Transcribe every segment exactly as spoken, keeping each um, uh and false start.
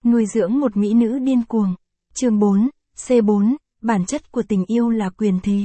Nuôi dưỡng một mỹ nữ điên cuồng. Chương bốn, C bốn, bản chất của tình yêu là quyền thế.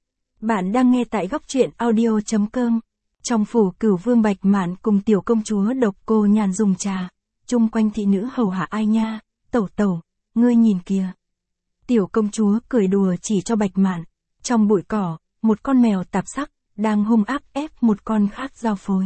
Bạn đang nghe tại góc truyện audio chấm com. Trong phủ Cửu Vương Bạch Mạn cùng tiểu công chúa Độc Cô Nhàn dùng trà, chung quanh thị nữ hầu hạ ai nha, tẩu tẩu, ngươi nhìn kìa. Tiểu công chúa cười đùa chỉ cho Bạch Mạn, trong bụi cỏ, một con mèo tạp sắc, đang hung ác ép một con khác giao phối.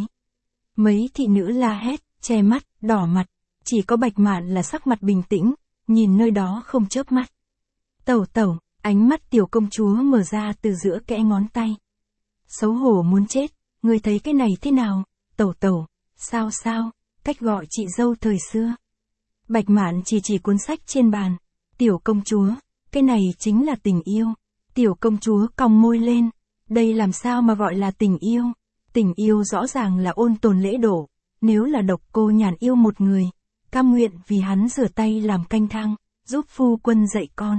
Mấy thị nữ la hét, che mắt, đỏ mặt, chỉ có Bạch Mạn là sắc mặt bình tĩnh, nhìn nơi đó không chớp mắt. Tẩu tẩu, ánh mắt tiểu công chúa mở ra từ giữa kẽ ngón tay. Xấu hổ muốn chết, ngươi thấy cái này thế nào, tẩu tẩu, sao sao, cách gọi chị dâu thời xưa. Bạch Mạn chỉ chỉ cuốn sách trên bàn, tiểu công chúa, cái này chính là tình yêu. Tiểu công chúa cong môi lên, đây làm sao mà gọi là tình yêu, tình yêu rõ ràng là ôn tồn lễ độ, nếu là Độc Cô Nhàn yêu một người, cam nguyện vì hắn rửa tay làm canh thang, giúp phu quân dạy con.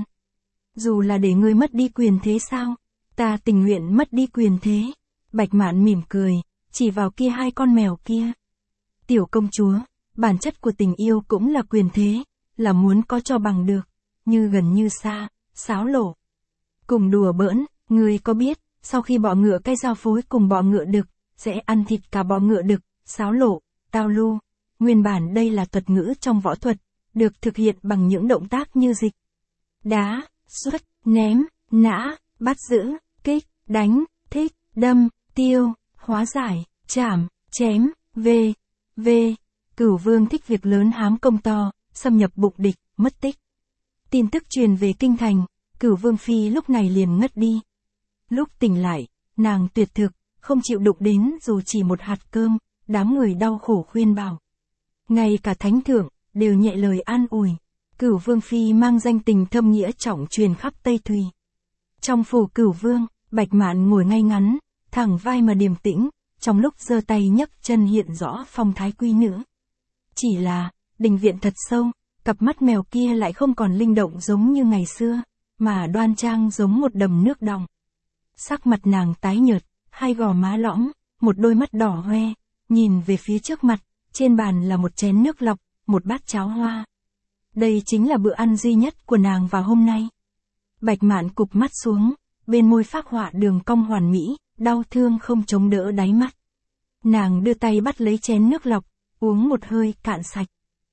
Dù là để ngươi mất đi quyền thế sao, ta tình nguyện mất đi quyền thế. Bạch Mạn mỉm cười, chỉ vào kia hai con mèo kia. Tiểu công chúa, bản chất của tình yêu cũng là quyền thế, là muốn có cho bằng được, như gần như xa, sáo lộ. Cùng đùa bỡn, ngươi có biết, sau khi bọ ngựa cái giao phối cùng bọ ngựa đực, sẽ ăn thịt cả bọ ngựa đực, sáo lộ, tao lu. Nguyên bản đây là thuật ngữ trong võ thuật, được thực hiện bằng những động tác như dịch, đá, xuất, ném, nã, bắt giữ, kích, đánh, thích, đâm, tiêu, hóa giải, chảm, chém, vê, vê. Cửu Vương thích việc lớn hám công to, xâm nhập bụng địch, mất tích. Tin tức truyền về kinh thành, Cửu Vương phi lúc này liền ngất đi. Lúc tỉnh lại, nàng tuyệt thực, không chịu đụng đến dù chỉ một hạt cơm, đám người đau khổ khuyên bảo. Ngay cả thánh thượng, đều nhẹ lời an ủi. Cửu Vương phi mang danh tình thâm nghĩa trọng truyền khắp Tây Thùy. Trong phủ Cửu Vương, Bạch Mạn ngồi ngay ngắn, thẳng vai mà điềm tĩnh, trong lúc giơ tay nhấc chân hiện rõ phong thái quý nữ. Chỉ là, đình viện thật sâu, cặp mắt mèo kia lại không còn linh động giống như ngày xưa, mà đoan trang giống một đầm nước đọng. Sắc mặt nàng tái nhợt, hai gò má lõm, một đôi mắt đỏ hoe, nhìn về phía trước mặt, trên bàn là một chén nước lọc, một bát cháo hoa. Đây chính là bữa ăn duy nhất của nàng vào hôm nay. Bạch Mạn cụp mắt xuống, bên môi phác họa đường cong hoàn mỹ, đau thương không chống đỡ đáy mắt. Nàng đưa tay bắt lấy chén nước lọc, uống một hơi cạn sạch.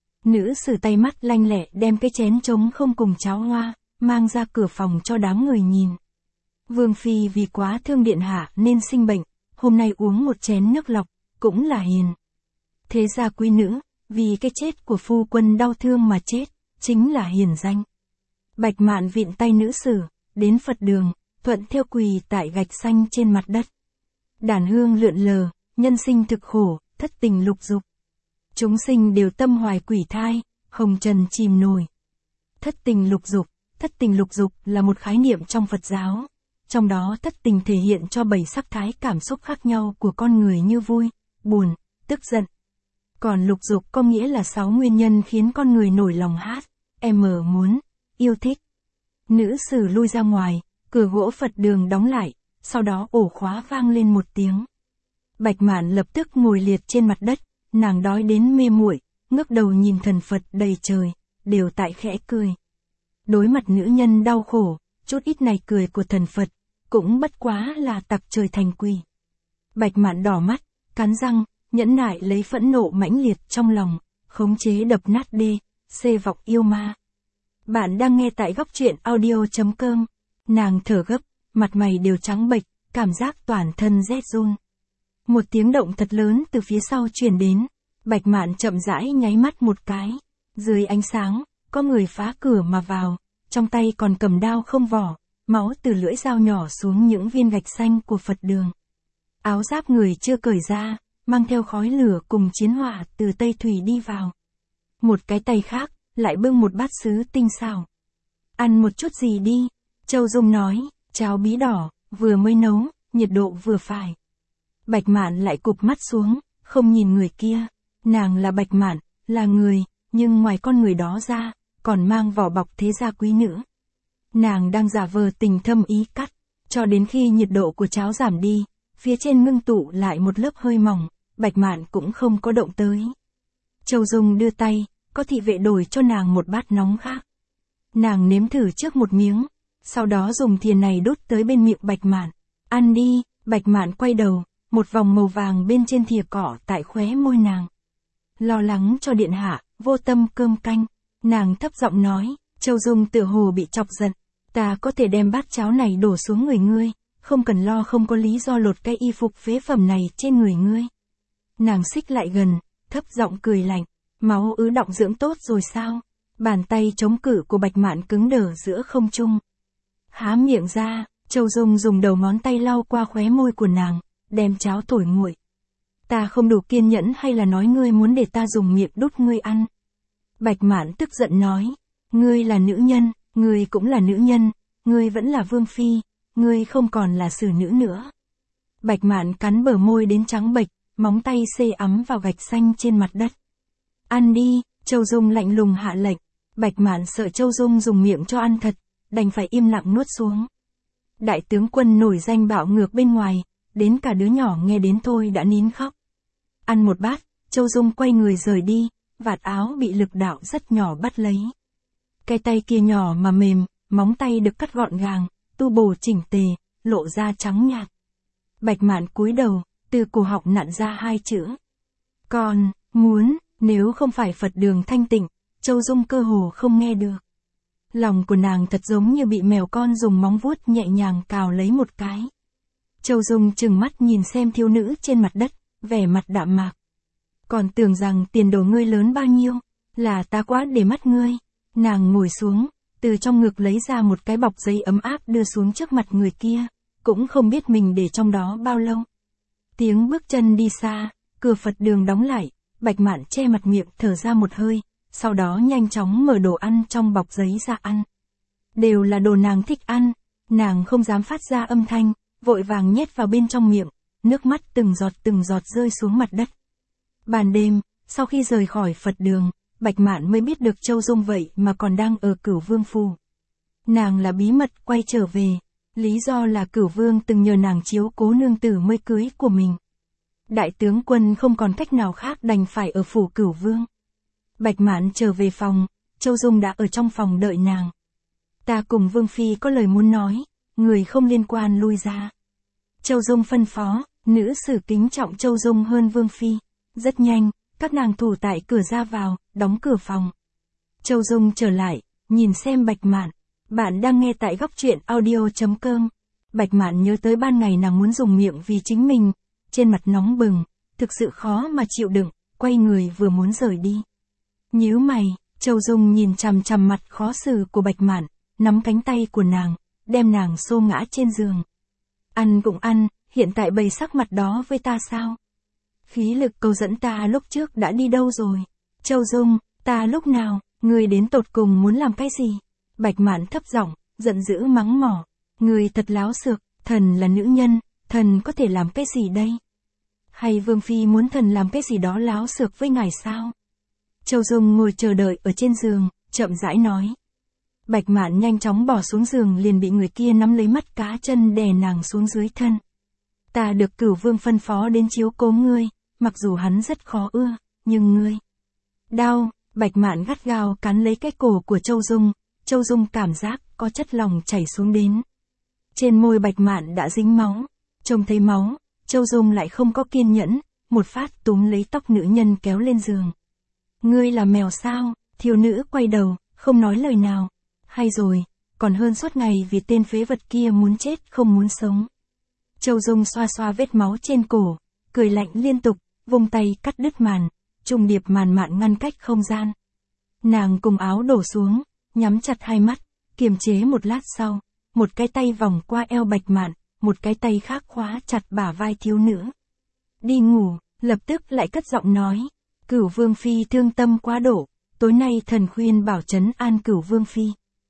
Nữ sử tay mắt lanh lẹ đem cái chén trống không cùng cháo hoa, mang ra cửa phòng cho đám người nhìn. Vương phi vì quá thương điện hạ nên sinh bệnh, hôm nay uống một chén nước lọc, cũng là hiền. Thế gia quý nữ, vì cái chết của phu quân đau thương mà chết, chính là hiền danh. Bạch Mạn vịn tay nữ sử, đến Phật đường, thuận theo quỳ tại gạch xanh trên mặt đất. Đàn hương lượn lờ, nhân sinh thực khổ, thất tình lục dục. Chúng sinh đều tâm hoài quỷ thai, hồng trần chìm nổi. Thất tình lục dục, thất tình lục dục là một khái niệm trong Phật giáo. Trong đó thất tình thể hiện cho bảy sắc thái cảm xúc khác nhau của con người như vui, buồn, tức giận. Còn lục dục có nghĩa là sáu nguyên nhân khiến con người nổi lòng hát, em muốn, yêu thích. Nữ sử lui ra ngoài, cửa gỗ Phật đường đóng lại, sau đó ổ khóa vang lên một tiếng. Bạch Mạn lập tức ngồi liệt trên mặt đất, nàng đói đến mê muội, ngước đầu nhìn thần Phật đầy trời, đều tại khẽ cười. Đối mặt nữ nhân đau khổ, chút ít này cười của thần Phật, cũng bất quá là tặc trời thành quỷ. Bạch Mạn đỏ mắt, cắn răng, nhẫn nại lấy phẫn nộ mãnh liệt trong lòng, khống chế đập nát đê, xê vọng yêu ma. Bạn đang nghe tại góc truyện audio chấm com. Nàng thở gấp, mặt mày đều trắng bệch, cảm giác toàn thân rét run. Một tiếng động thật lớn từ phía sau truyền đến, Bạch Mạn chậm rãi nháy mắt một cái. Dưới ánh sáng, có người phá cửa mà vào, trong tay còn cầm đao không vỏ, máu từ lưỡi dao nhỏ xuống những viên gạch xanh của Phật đường. Áo giáp người chưa cởi ra, mang theo khói lửa cùng chiến hỏa từ Tây Thủy đi vào. Một cái tay khác, lại bưng một bát sứ tinh xảo. Ăn một chút gì đi, Châu Dung nói, cháo bí đỏ, vừa mới nấu, nhiệt độ vừa phải. Bạch Mạn lại cụp mắt xuống, không nhìn người kia. Nàng là Bạch Mạn, là người, nhưng ngoài con người đó ra, còn mang vỏ bọc thế gia quý nữ. Nàng đang giả vờ tình thâm ý cắt, cho đến khi nhiệt độ của cháo giảm đi, phía trên ngưng tụ lại một lớp hơi mỏng, Bạch Mạn cũng không có động tới. Châu Dung đưa tay, có thị vệ đổi cho nàng một bát nóng khác. Nàng nếm thử trước một miếng, sau đó dùng thìa này đút tới bên miệng Bạch Mạn. Ăn đi, Bạch Mạn quay đầu, một vòng màu vàng bên trên thìa cỏ tại khóe môi nàng. Lo lắng cho điện hạ, vô tâm cơm canh, nàng thấp giọng nói, Châu Dung tựa hồ bị chọc giận, ta có thể đem bát cháo này đổ xuống người ngươi, không cần lo không có lý do lột cái y phục phế phẩm này trên người ngươi. Nàng xích lại gần, thấp giọng cười lạnh, máu ứ đọng dưỡng tốt rồi sao? Bàn tay chống cự của Bạch Mạn cứng đờ giữa không trung. Há miệng ra, Châu Dung dùng đầu ngón tay lau qua khóe môi của nàng, đem cháo thổi nguội. Ta không đủ kiên nhẫn hay là nói ngươi muốn để ta dùng miệng đút ngươi ăn? Bạch Mạn tức giận nói, ngươi là nữ nhân, ngươi cũng là nữ nhân, ngươi vẫn là vương phi, ngươi không còn là xử nữ nữa. Bạch Mạn cắn bờ môi đến trắng bệch, móng tay xê ấm vào gạch xanh trên mặt đất. Ăn đi, Châu Dung lạnh lùng hạ lệnh. Bạch Mạn sợ Châu Dung dùng miệng cho ăn thật, đành phải im lặng nuốt xuống. Đại tướng quân nổi danh bạo ngược bên ngoài, đến cả đứa nhỏ nghe đến thôi đã nín khóc. Ăn một bát, Châu Dung quay người rời đi, vạt áo bị lực đạo rất nhỏ bắt lấy. Cái tay kia nhỏ mà mềm, móng tay được cắt gọn gàng, tu bổ chỉnh tề, lộ ra trắng nhạt. Bạch Mạn cúi đầu, từ cổ họng nặn ra hai chữ. Con, muốn, nếu không phải Phật đường thanh tịnh, Châu Dung cơ hồ không nghe được. Lòng của nàng thật giống như bị mèo con dùng móng vuốt nhẹ nhàng cào lấy một cái. Châu Dung trừng mắt nhìn xem thiếu nữ trên mặt đất, vẻ mặt đạm mạc. Còn tưởng rằng tiền đồ ngươi lớn bao nhiêu, là ta quá để mắt ngươi. Nàng ngồi xuống, từ trong ngực lấy ra một cái bọc giấy ấm áp đưa xuống trước mặt người kia, cũng không biết mình để trong đó bao lâu. Tiếng bước chân đi xa, cửa Phật đường đóng lại, Bạch Mạn che mặt miệng thở ra một hơi, sau đó nhanh chóng mở đồ ăn trong bọc giấy ra ăn. Đều là đồ nàng thích ăn, nàng không dám phát ra âm thanh, vội vàng nhét vào bên trong miệng, nước mắt từng giọt từng giọt rơi xuống mặt đất. Ban đêm, sau khi rời khỏi Phật đường, Bạch Mạn mới biết được Châu Dung vậy mà còn đang ở Cửu Vương phủ. Nàng là bí mật quay trở về, lý do là Cửu Vương từng nhờ nàng chiếu cố nương tử mới cưới của mình. Đại tướng quân không còn cách nào khác đành phải ở phủ Cửu Vương. Bạch Mạn trở về phòng, Châu Dung đã ở trong phòng đợi nàng. Ta cùng Vương phi có lời muốn nói, người không liên quan lui ra. Châu Dung phân phó, nữ sử kính trọng Châu Dung hơn Vương phi. Rất nhanh, các nàng thủ tại cửa ra vào, đóng cửa phòng. Châu Dung trở lại, nhìn xem Bạch Mạn. Bạn đang nghe tại góc truyện audio chấm com. Bạch Mạn nhớ tới ban ngày nàng muốn dùng miệng vì chính mình, trên mặt nóng bừng, thực sự khó mà chịu đựng, quay người vừa muốn rời đi. Nhíu mày, Châu Dung nhìn chằm chằm mặt khó xử của Bạch Mạn, nắm cánh tay của nàng, đem nàng xô ngã trên giường. Ăn cũng ăn, hiện tại bày sắc mặt đó với ta sao? Khí lực câu dẫn ta lúc trước đã đi đâu rồi? Châu Dung, ta lúc nào, ngươi đến tột cùng muốn làm cái gì? Bạch Mạn thấp giọng, giận dữ mắng mỏ. Ngươi thật láo xược, thần là nữ nhân, thần có thể làm cái gì đây? Hay Vương phi muốn thần làm cái gì đó láo xược với ngài sao? Châu Dung ngồi chờ đợi ở trên giường, chậm rãi nói. Bạch Mạn nhanh chóng bỏ xuống giường liền bị người kia nắm lấy mắt cá chân đè nàng xuống dưới thân. Ta được Cửu Vương phân phó đến chiếu cố ngươi, mặc dù hắn rất khó ưa, nhưng ngươi... Đau, Bạch Mạn gắt gao cắn lấy cái cổ của Châu Dung, Châu Dung cảm giác có chất lỏng chảy xuống đến. Trên môi Bạch Mạn đã dính máu, trông thấy máu, Châu Dung lại không có kiên nhẫn, một phát túm lấy tóc nữ nhân kéo lên giường. Ngươi là mèo sao? Thiếu nữ quay đầu, không nói lời nào. Hay rồi, còn hơn suốt ngày vì tên phế vật kia muốn chết không muốn sống. Châu Dung xoa xoa vết máu trên cổ, cười lạnh liên tục, vung tay cắt đứt màn, trùng điệp màn mạn ngăn cách không gian. Nàng cùng áo đổ xuống, nhắm chặt hai mắt, kiềm chế một lát sau, một cái tay vòng qua eo Bạch Mạn, một cái tay khác khóa chặt bả vai thiếu nữ. Đi ngủ, lập tức lại cất giọng nói. Cửu Vương phi thương tâm quá độ, tối nay thần khuyên bảo trấn an Cửu Vương phi.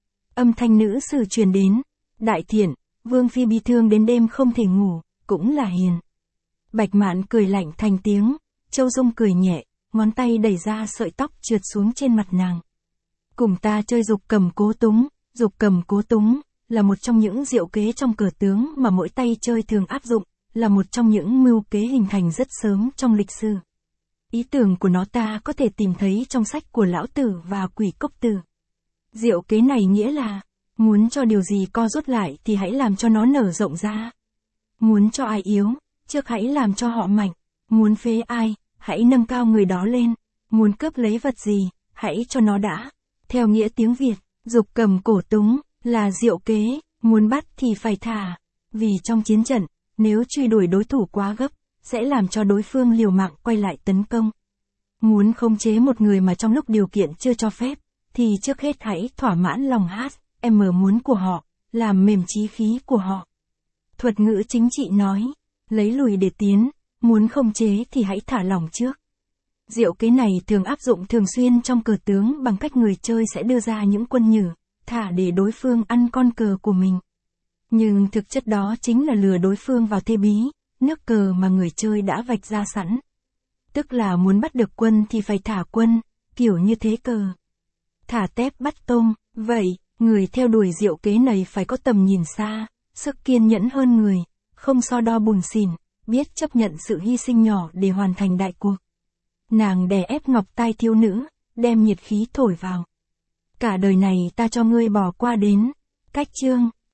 Âm thanh nữ sử truyền đến, đại thiện, Vương phi bi thương đến đêm không thể ngủ, cũng là hiền. Bạch Mạn cười lạnh thành tiếng, Châu Dung cười nhẹ, ngón tay đẩy ra sợi tóc trượt xuống trên mặt nàng. Cùng ta chơi dục cầm cố túng, dục cầm cố túng, là một trong những diệu kế trong cờ tướng mà mỗi tay chơi thường áp dụng, là một trong những mưu kế hình thành rất sớm trong lịch sử. Ý tưởng của nó ta có thể tìm thấy trong sách của Lão Tử và Quỷ Cốc Tử. Diệu kế này nghĩa là, muốn cho điều gì co rút lại thì hãy làm cho nó nở rộng ra. Muốn cho ai yếu, trước hãy làm cho họ mạnh. Muốn phế ai, hãy nâng cao người đó lên. Muốn cướp lấy vật gì, hãy cho nó đã. Theo nghĩa tiếng Việt, dục cầm cổ túng, là diệu kế, muốn bắt thì phải thả. Vì trong chiến trận, nếu truy đuổi đối thủ quá gấp, sẽ làm cho đối phương liều mạng quay lại tấn công. Muốn khống chế một người mà trong lúc điều kiện chưa cho phép, thì trước hết hãy thỏa mãn lòng hát, em muốn của họ, làm mềm chí khí của họ. Thuật ngữ chính trị nói, lấy lùi để tiến, muốn khống chế thì hãy thả lỏng trước. Diệu kế này thường áp dụng thường xuyên trong cờ tướng bằng cách người chơi sẽ đưa ra những quân nhử, thả để đối phương ăn con cờ của mình. Nhưng thực chất đó chính là lừa đối phương vào thế bí, nước cờ mà người chơi đã vạch ra sẵn. Tức là muốn bắt được quân thì phải thả quân, kiểu như thế cờ. Thả tép bắt tôm, vậy, người theo đuổi diệu kế này phải có tầm nhìn xa, sức kiên nhẫn hơn người, không so đo bùn xỉn, biết chấp nhận sự hy sinh nhỏ để hoàn thành đại cuộc. Nàng đè ép ngọc tai thiếu nữ, đem nhiệt khí thổi vào. Cả đời này ta cho ngươi bỏ qua đến, cách chương.